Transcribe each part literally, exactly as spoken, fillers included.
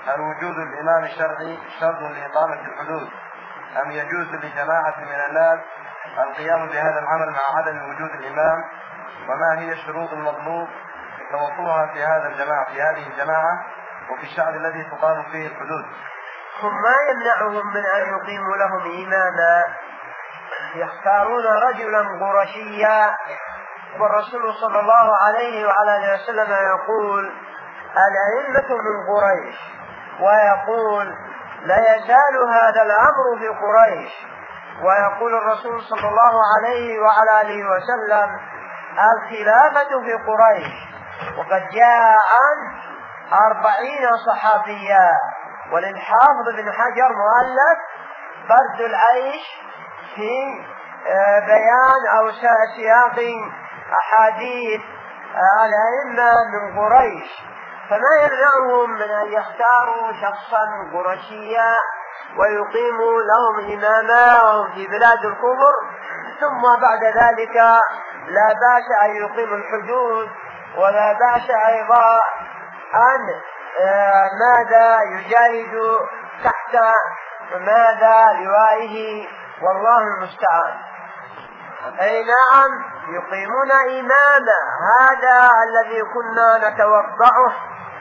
هل وجود الإمام الشرعي شرط لإقامة الحدود أم يجوز لجماعة من الناس القيام بهذا العمل مع عدم وجود الإمام؟ وما هي الشروط المطلوب توفرها في هذا الجماعة في هذه الجماعة وفي الشعب الذي تقام فيه الحدود؟ هم ما يمنعهم من أن يقيموا لهم إماما، يختارون رجلا قرشيا، والرسول صلى الله عليه وعلى آله وسلم يقول الأئمة من قريش، ويقول لا يزال هذا الأمر في قريش، ويقول الرسول صلى الله عليه وعلى آله وسلم الخلافة في قريش، وقد جاء عن أربعين صحابيا. وللحافظ بن حجر مؤلف برد العيش في بيان أو سياق أحاديث الأئمة من قريش، فما يمنعهم من أن يختاروا شخصا قرشيا ويقيموا لهم إماما وهم في بلاد الكفر، ثم بعد ذلك لا بأس أن يقيموا الحدود، ولا بأس أيضا أن ماذا يجاهد تحت ماذا لوائه، والله المستعان. أي نعم يقيمون إماما، هذا الذي كنا نتوقعه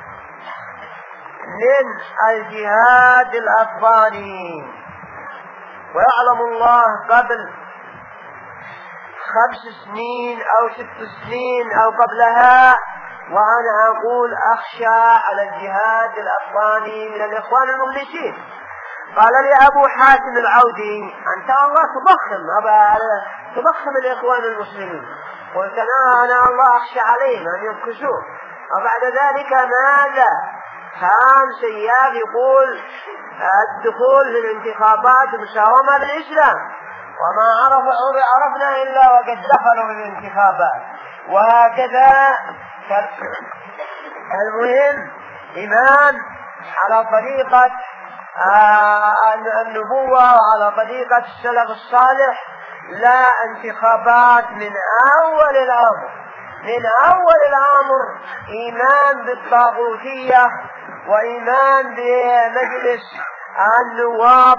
من الجهاد الأفغاني. ويعلم الله قبل خمس سنين أو ست سنين أو قبلها وأنا أقول أخشى على الجهاد الأفغاني من الإخوان المخلصين، قال لي أبو حاتم العودي أنت الله تضخم تضخم الإخوان المسلمين، قلت أنا, أنا الله أخشى عليهم أن ينكسوه. وبعد ذلك ماذا كان سياب يقول الدخول للانتخابات مساومة بالإسلام، وما عرف عرفنا إلا وقد دخلوا للانتخابات، وهكذا. المهم إمام على طريقة آه النبوة وعلى طريقة السلف الصالح، لا انتخابات من أول الأمر، من أول الأمر إيمان بالطاغوتية وإيمان بمجلس النواب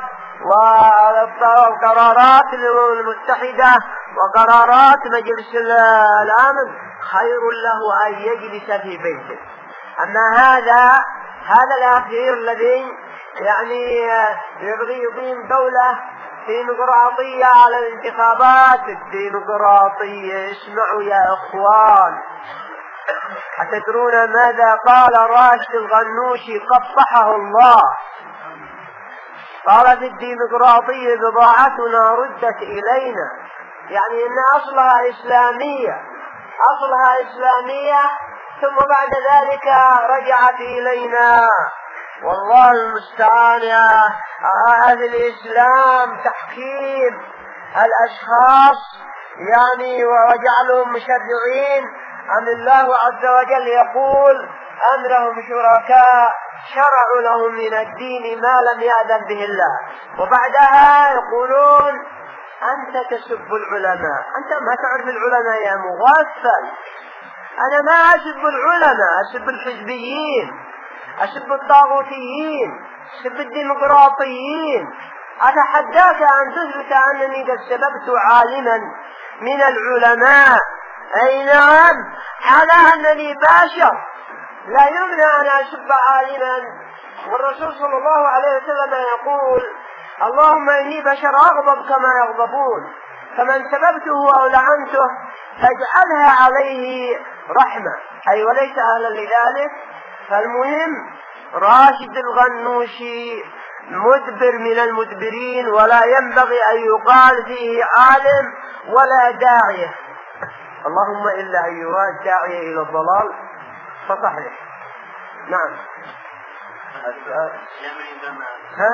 والقرارات المتحدة وقرارات مجلس الأمن، خير له أن يجلس في بيته. أما هذا هذا الأخير الذي يعني يبغي يقيم دولة ديمقراطية على الانتخابات الديمقراطية، اسمعوا يا إخوان، أتدرون ماذا قال راشد الغنوشي قبحه الله؟ قال في الديمقراطية بضاعتنا ردت إلينا، يعني إن أصلها إسلامية، أصلها إسلامية ثم بعد ذلك رجعت إلينا، والله المستعان. يا أهل الإسلام تحكيم الأشخاص يعني وجعلهم مشرعين، أم الله عز وجل يقول أم لهم شركاء شرعوا لهم من الدين ما لم يأذن به الله، وبعدها يقولون أنت تسب العلماء، أنت ما تعرف العلماء يا مغفل. أنا ما أسب العلماء، أسب الحزبيين، أسب الطاغوتيين، أسب الديمقراطيين. أتحداك أن تثبت أنني قد سببت عالما من العلماء. أي نعم، على أنني بشر لا يمنع أن أسب عالما، والرسول صلى الله عليه وسلم يقول اللهم إني بشر أغضب كما يغضبون، فمن سببته أو لعنته فاجعلها عليه رحمة، أي وليس أهلا لذلك. فالمهم راشد الغنوشي مدبر من المدبرين، ولا ينبغي أن يقال فيه عالم ولا داعية، اللهم إلا أن يراد داعية إلى الضلال فصحيح. نعم. السؤال ها؟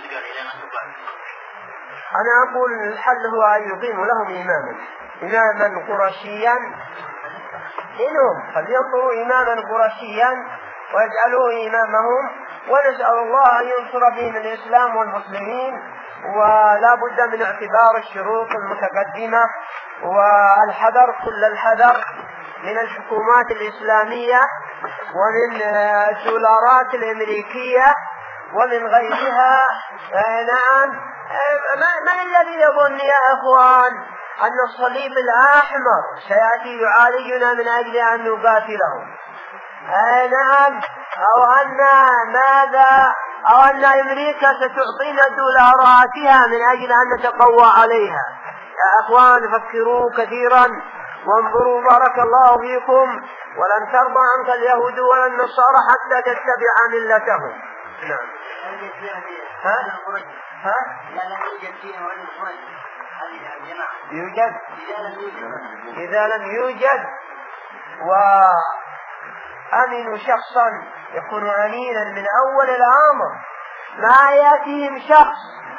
أنا أقول الحل هو أن يقيم لهم إماما إماما قرشيا، إنهم فلينظروا إماما قرشيا ويجعلوه إمامهم، ونسأل الله أن ينصر بهم الإسلام والمسلمين. ولا بد من اعتبار الشروط المتقدمة والحذر كل الحذر من الحكومات الإسلامية ومن الدولارات الأمريكية ومن غيرها. نعم. من الذي يظن يا أخوان أن الصليب الأحمر سيأتي يعالجنا من أجل أن نقاتلهم؟ نعم. أو أن ماذا أو أن أمريكا ستعطينا دولاراتها من أجل أن نتقوى عليها؟ يا أخوان فكروا كثيرا وانظروا بارك الله فيكم. ولن ترضى عنك اليهود ولا النصارى حتى تتبع ملتهم. نعم. ها؟ ها؟ يوجد. إذا لم يوجد وأمنوا شخصا يكون أمينا من أول الأمر، ما يأتيهم شخص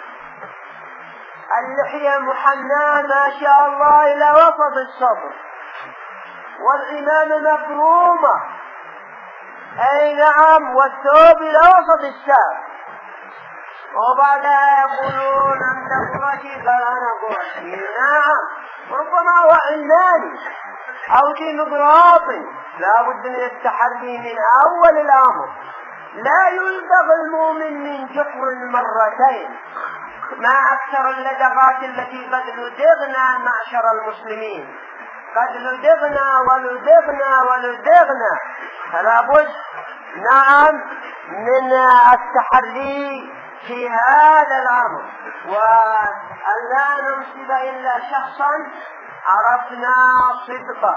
اللحية محناة ما شاء الله إلى وسط الصدر والعمامة مفرومة، أي نعم، والثوب إلى وسط الساق، وبعدها يقولون أنت قرشي قال أنا قرشي. نعم. ربما هو علماني أو ديمقراطي. لا بد من التحري من أول الأمر. لا يلدغ المؤمن من جحر مرتين. ما أكثر اللدغات التي قد لدغنا معشر المسلمين، قد لدغنا ولدغنا ولدغنا. فلا بد نعم من التحري في هذا الأمر، وأن لا ننصب إلا شخصا عرفنا صدقه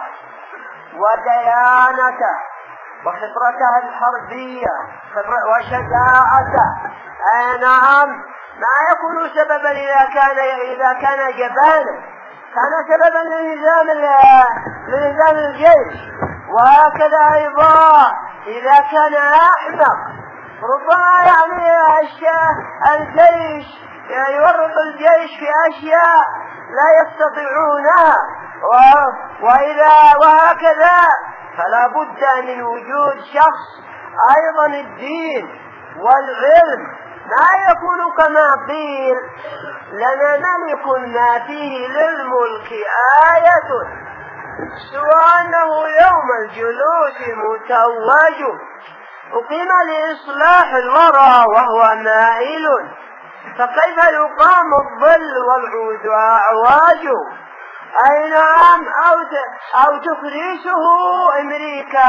وديانته وخبرته الحربية وشجاعته. أي نعم. ما يكون سببا إذا كان إذا كان جبانا، كان سببا لنظام لنظام الجيش. وهكذا أيضا إذا كان أحمق ربما يعني الجيش يورط الجيش في أشياء لا يستطيعونها. وإذا وهكذا فلا بد من وجود شخص أيضا الدين والعلم ما يكون كما قيل لنا ملك ما فيه للملك آية سوى أنه يوم الجلوس متوج أقيم لإصلاح الورى وهو مائل، فكيف يقام الظل والعود أعواج؟ أي نعم. أو أو تفريشه أمريكا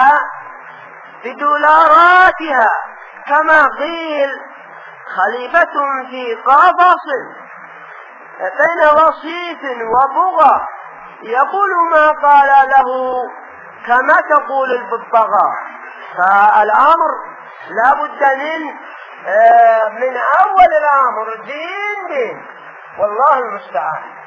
بدولاراتها كما قيل خليفة في قفص بين وصيف وبغى يقول ما قال له كما تقول الببغاء. فالأمر لا بد من من أول الأمر دين دين والله المستعان.